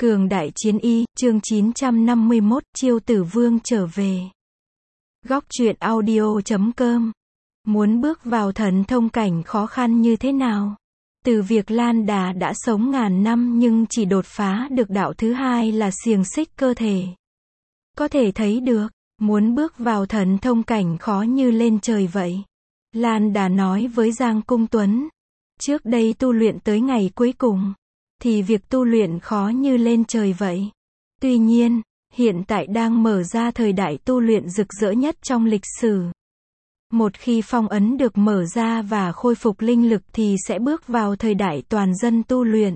Cường đại chiến y, chương 951, Chiêu Tử Vương trở về. Góc truyện audio.com. Muốn bước vào thần thông cảnh khó khăn như thế nào? Từ việc Lan Đà đã sống ngàn năm nhưng chỉ đột phá được đạo thứ hai là xiềng xích cơ thể. Có thể thấy được, muốn bước vào thần thông cảnh khó như lên trời vậy. Lan Đà nói với Giang Cung Tuấn. Trước đây tu luyện tới ngày cuối cùng, thì việc tu luyện khó như lên trời vậy. Tuy nhiên, hiện tại đang mở ra thời đại tu luyện rực rỡ nhất trong lịch sử. Một khi phong ấn được mở ra và khôi phục linh lực thì sẽ bước vào thời đại toàn dân tu luyện.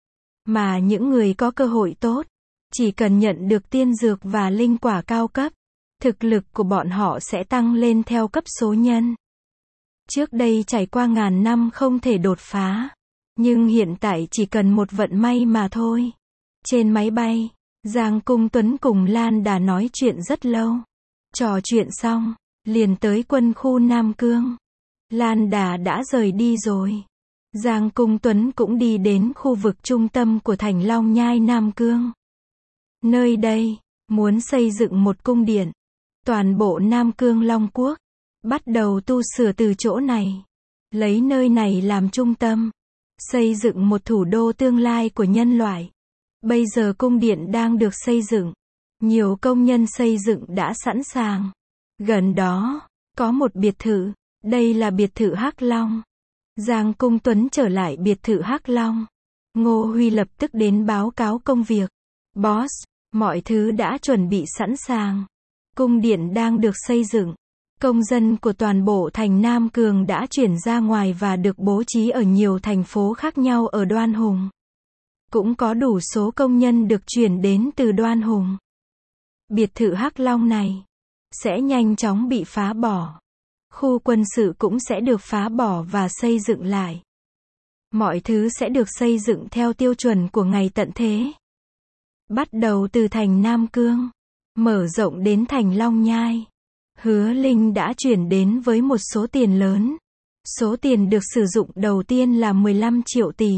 Mà những người có cơ hội tốt, chỉ cần nhận được tiên dược và linh quả cao cấp, thực lực của bọn họ sẽ tăng lên theo cấp số nhân. Trước đây trải qua ngàn năm không thể đột phá, nhưng hiện tại chỉ cần một vận may mà thôi. Trên máy bay, Giang Cung Tuấn cùng Lan Đà nói chuyện rất lâu. Trò chuyện xong, liền tới quân khu Nam Cương. Lan Đà đã rời đi rồi. Giang Cung Tuấn cũng đi đến khu vực trung tâm của thành Long Nhai Nam Cương. Nơi đây, muốn xây dựng một cung điện. Toàn bộ Nam Cương Long Quốc bắt đầu tu sửa từ chỗ này. Lấy nơi này làm trung tâm, xây dựng một thủ đô tương lai của nhân loại. Bây giờ cung điện đang được xây dựng. Nhiều công nhân xây dựng đã sẵn sàng. Gần đó, có một biệt thự. Đây là biệt thự Hắc Long. Giang Cung Tuấn trở lại biệt thự Hắc Long. Ngô Huy lập tức đến báo cáo công việc. Boss, mọi thứ đã chuẩn bị sẵn sàng. Cung điện đang được xây dựng. Công dân của toàn bộ thành Nam Cường đã chuyển ra ngoài và được bố trí ở nhiều thành phố khác nhau ở Đoan Hùng. Cũng có đủ số công nhân được chuyển đến từ Đoan Hùng. Biệt thự Hắc Long này sẽ nhanh chóng bị phá bỏ. Khu quân sự cũng sẽ được phá bỏ và xây dựng lại. Mọi thứ sẽ được xây dựng theo tiêu chuẩn của ngày tận thế. Bắt đầu từ thành Nam Cương, mở rộng đến thành Long Nhai. Hứa Linh đã chuyển đến với một số tiền lớn. Số tiền được sử dụng đầu tiên là 15 triệu tỷ.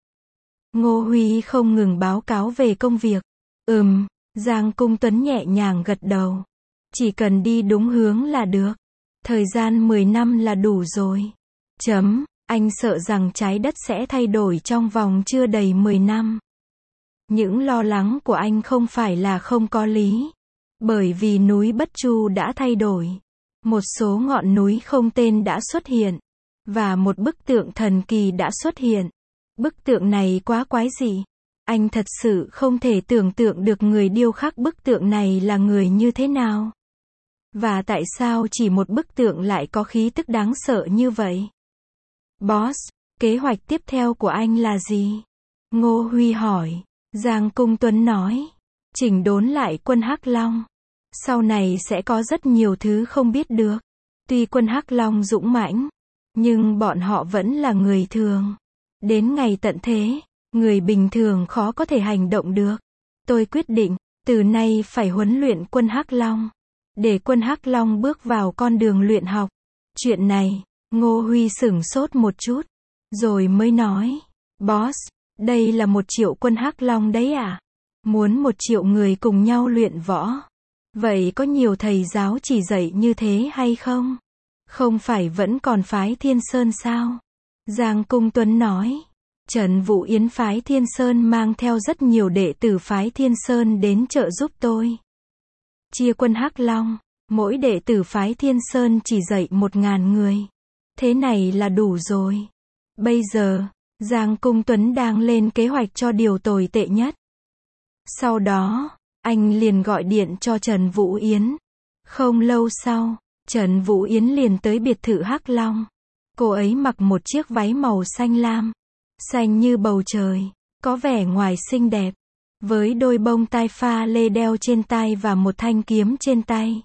Ngô Huy không ngừng báo cáo về công việc. Giang Cung Tuấn nhẹ nhàng gật đầu. Chỉ cần đi đúng hướng là được. Thời gian 10 năm là đủ rồi. Anh sợ rằng trái đất sẽ thay đổi trong vòng chưa đầy 10 năm. Những lo lắng của anh không phải là không có lý. Bởi vì núi Bất Chu đã thay đổi. Một số ngọn núi không tên đã xuất hiện. Và một bức tượng thần kỳ đã xuất hiện. Bức tượng này quá quái dị. Anh thật sự không thể tưởng tượng được người điêu khắc bức tượng này là người như thế nào. Và tại sao chỉ một bức tượng lại có khí tức đáng sợ như vậy? Boss, kế hoạch tiếp theo của anh là gì? Ngô Huy hỏi. Giang Cung Tuấn nói. Chỉnh đốn lại quân Hắc Long. Sau này sẽ có rất nhiều thứ không biết được. Tuy quân Hắc Long dũng mãnh, nhưng bọn họ vẫn là người thường. Đến ngày tận thế, người bình thường khó có thể hành động được. Tôi quyết định, từ nay phải huấn luyện quân Hắc Long. Để quân Hắc Long bước vào con đường luyện học. Chuyện này, Ngô Huy sửng sốt một chút. Rồi mới nói. Boss, đây là 1 triệu quân Hắc Long đấy à? Muốn 1 triệu người cùng nhau luyện võ. Vậy có nhiều thầy giáo chỉ dạy như thế hay không? Không phải vẫn còn phái Thiên Sơn sao? Giang Cung Tuấn nói. Trần Vũ Yến phái Thiên Sơn mang theo rất nhiều đệ tử phái Thiên Sơn đến trợ giúp tôi. Chia quân Hắc Long, mỗi đệ tử phái Thiên Sơn chỉ dạy 1000 người. Thế này là đủ rồi. Bây giờ, Giang Cung Tuấn đang lên kế hoạch cho điều tồi tệ nhất. Sau đó, anh liền gọi điện cho Trần Vũ Yến. Không lâu sau, Trần Vũ Yến liền tới biệt thự Hắc Long. Cô ấy mặc một chiếc váy màu xanh lam, xanh như bầu trời, có vẻ ngoài xinh đẹp, với đôi bông tai pha lê đeo trên tay và một thanh kiếm trên tay.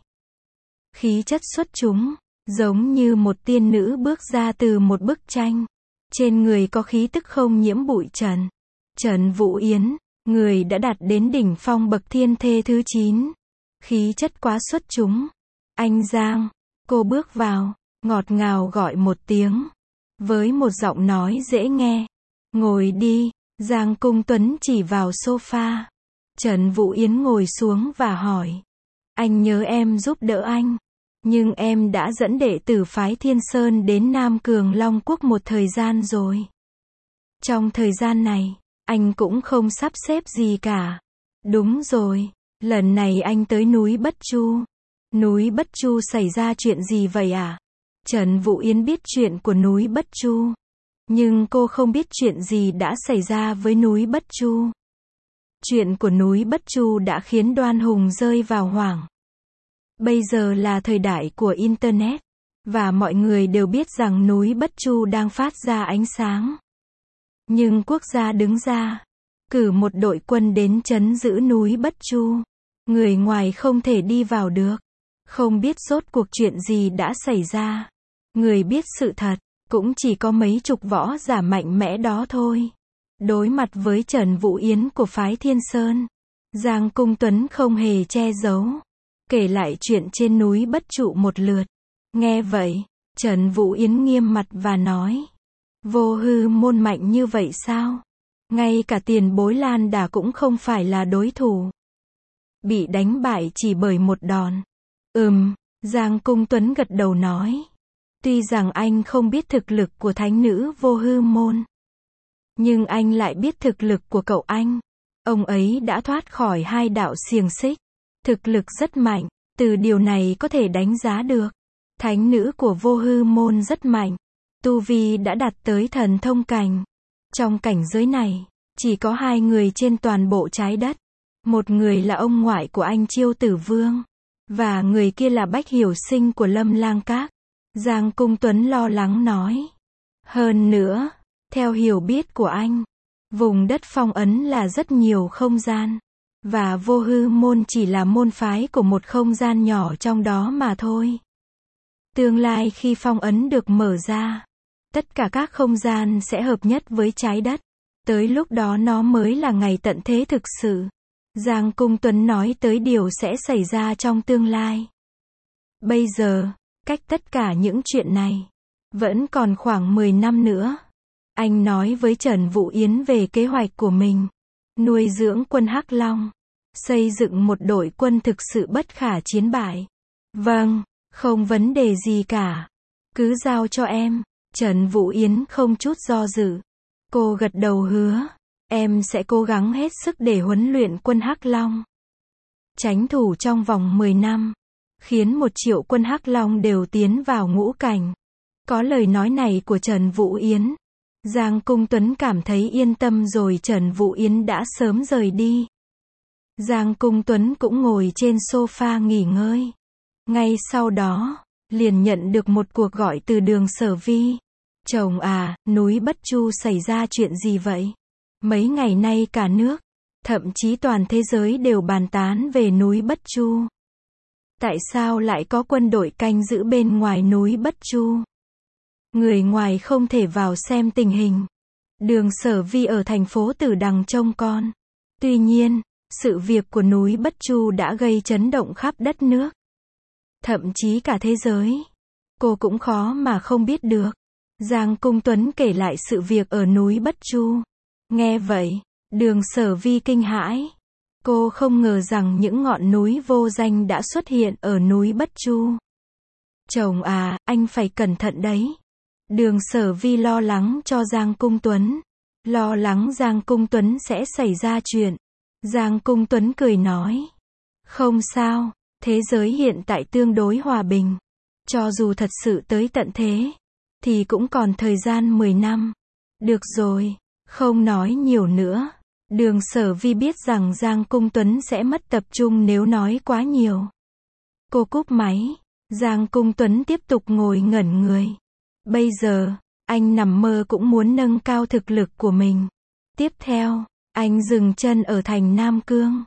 Khí chất xuất chúng, giống như một tiên nữ bước ra từ một bức tranh. Trên người có khí tức không nhiễm bụi trần. Trần Vũ Yến, người đã đạt đến đỉnh phong bậc thiên thê thứ 9. Khí chất quá xuất chúng. Anh Giang, cô bước vào, ngọt ngào gọi một tiếng. Với một giọng nói dễ nghe. Ngồi đi. Giang Cung Tuấn chỉ vào sofa. Trần Vũ Yến ngồi xuống và hỏi. Anh nhớ em giúp đỡ anh. Nhưng em đã dẫn đệ tử phái Thiên Sơn đến Nam Cường Long Quốc một thời gian rồi. Trong thời gian này, anh cũng không sắp xếp gì cả. Đúng rồi, lần này anh tới núi Bất Chu. Núi Bất Chu xảy ra chuyện gì vậy à? Trần Vũ Yến biết chuyện của núi Bất Chu. Nhưng cô không biết chuyện gì đã xảy ra với núi Bất Chu. Chuyện của núi Bất Chu đã khiến Đoan Hùng rơi vào hoảng. Bây giờ là thời đại của Internet. Và mọi người đều biết rằng núi Bất Chu đang phát ra ánh sáng. Nhưng quốc gia đứng ra, cử một đội quân đến trấn giữ núi Bất Chu. Người ngoài không thể đi vào được. Không biết rốt cuộc chuyện gì đã xảy ra. Người biết sự thật, cũng chỉ có mấy chục võ giả mạnh mẽ đó thôi. Đối mặt với Trần Vũ Yến của phái Thiên Sơn, Giang Cung Tuấn không hề che giấu. Kể lại chuyện trên núi Bất Trụ một lượt. Nghe vậy, Trần Vũ Yến nghiêm mặt và nói. Vô Hư Môn mạnh như vậy sao? Ngay cả tiền bối Lan Đà cũng không phải là đối thủ. Bị đánh bại chỉ bởi một đòn. Giang Cung Tuấn gật đầu nói. Tuy rằng anh không biết thực lực của thánh nữ Vô Hư Môn. Nhưng anh lại biết thực lực của cậu anh. Ông ấy đã thoát khỏi 2 đạo xiềng xích. Thực lực rất mạnh, từ điều này có thể đánh giá được. Thánh nữ của Vô Hư Môn rất mạnh. Tu vi đã đạt tới thần thông cảnh. Trong cảnh giới này, chỉ có 2 người trên toàn bộ trái đất. Một người là ông ngoại của anh Chiêu Tử Vương. Và người kia là Bách Hiểu Sinh của Lâm Lang Các. Giang Cung Tuấn lo lắng nói. Hơn nữa, theo hiểu biết của anh, vùng đất phong ấn là rất nhiều không gian. Và Vô Hư Môn chỉ là môn phái của một không gian nhỏ trong đó mà thôi. Tương lai khi phong ấn được mở ra, tất cả các không gian sẽ hợp nhất với trái đất. Tới lúc đó nó mới là ngày tận thế thực sự. Giang Cung Tuấn nói tới điều sẽ xảy ra trong tương lai. Bây giờ, cách tất cả những chuyện này, vẫn còn khoảng 10 năm nữa. Anh nói với Trần Vũ Yến về kế hoạch của mình. Nuôi dưỡng quân Hắc Long. Xây dựng một đội quân thực sự bất khả chiến bại. Vâng, không vấn đề gì cả. Cứ giao cho em. Trần Vũ Yến không chút do dự. Cô gật đầu hứa. Em sẽ cố gắng hết sức để huấn luyện quân Hắc Long. Chánh thủ trong vòng 10 năm. Khiến 1 triệu quân Hắc Long đều tiến vào ngũ cảnh. Có lời nói này của Trần Vũ Yến. Giang Cung Tuấn cảm thấy yên tâm rồi. Trần Vũ Yến đã sớm rời đi. Giang Cung Tuấn cũng ngồi trên sofa nghỉ ngơi. Ngay sau đó, liền nhận được một cuộc gọi từ Đường Sở Vi. Chồng à, núi Bất Chu xảy ra chuyện gì vậy? Mấy ngày nay cả nước, thậm chí toàn thế giới đều bàn tán về núi Bất Chu. Tại sao lại có quân đội canh giữ bên ngoài núi Bất Chu? Người ngoài không thể vào xem tình hình. Đường Sở Vi ở thành phố Tử Đằng trông con. Tuy nhiên, sự việc của núi Bất Chu đã gây chấn động khắp đất nước. Thậm chí cả thế giới. Cô cũng khó mà không biết được. Giang Cung Tuấn kể lại sự việc ở núi Bất Chu. Nghe vậy, Đường Sở Vi kinh hãi. Cô không ngờ rằng những ngọn núi vô danh đã xuất hiện ở núi Bất Chu. Chồng à, anh phải cẩn thận đấy. Đường Sở Vi lo lắng cho Giang Cung Tuấn. Lo lắng Giang Cung Tuấn sẽ xảy ra chuyện. Giang Cung Tuấn cười nói. Không sao, thế giới hiện tại tương đối hòa bình. Cho dù thật sự tới tận thế, thì cũng còn thời gian 10 năm. Được rồi, không nói nhiều nữa. Đường Sở Vi biết rằng Giang Cung Tuấn sẽ mất tập trung nếu nói quá nhiều. Cô cúp máy. Giang Cung Tuấn tiếp tục ngồi ngẩn người. Bây giờ, anh nằm mơ cũng muốn nâng cao thực lực của mình. Tiếp theo, anh dừng chân ở thành Nam Cương.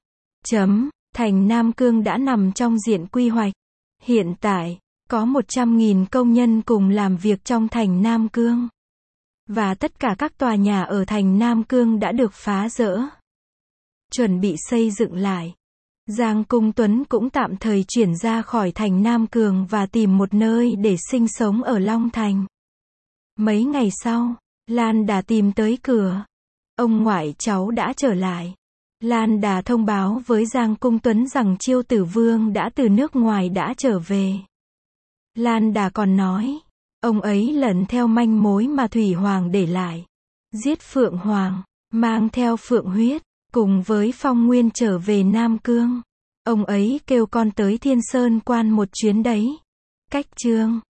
Thành Nam Cương đã nằm trong diện quy hoạch. Hiện tại, có 100.000 công nhân cùng làm việc trong thành Nam Cương. Và tất cả các tòa nhà ở thành Nam Cương đã được phá dỡ. Chuẩn bị xây dựng lại. Giang Cung Tuấn cũng tạm thời chuyển ra khỏi thành Nam Cương và tìm một nơi để sinh sống ở Long Thành. Mấy ngày sau, Lan Đà tìm tới cửa. ông ngoại cháu đã trở lại. Lan Đà thông báo với Giang Cung Tuấn rằng Chiêu Tử Vương đã từ nước ngoài đã trở về. Lan Đà còn nói, ông ấy lần theo manh mối mà Thủy Hoàng để lại. Giết Phượng Hoàng, mang theo Phượng huyết, cùng với Phong Nguyên trở về Nam Cương. Ông ấy kêu con tới Thiên Sơn Quan một chuyến đấy. Cách chương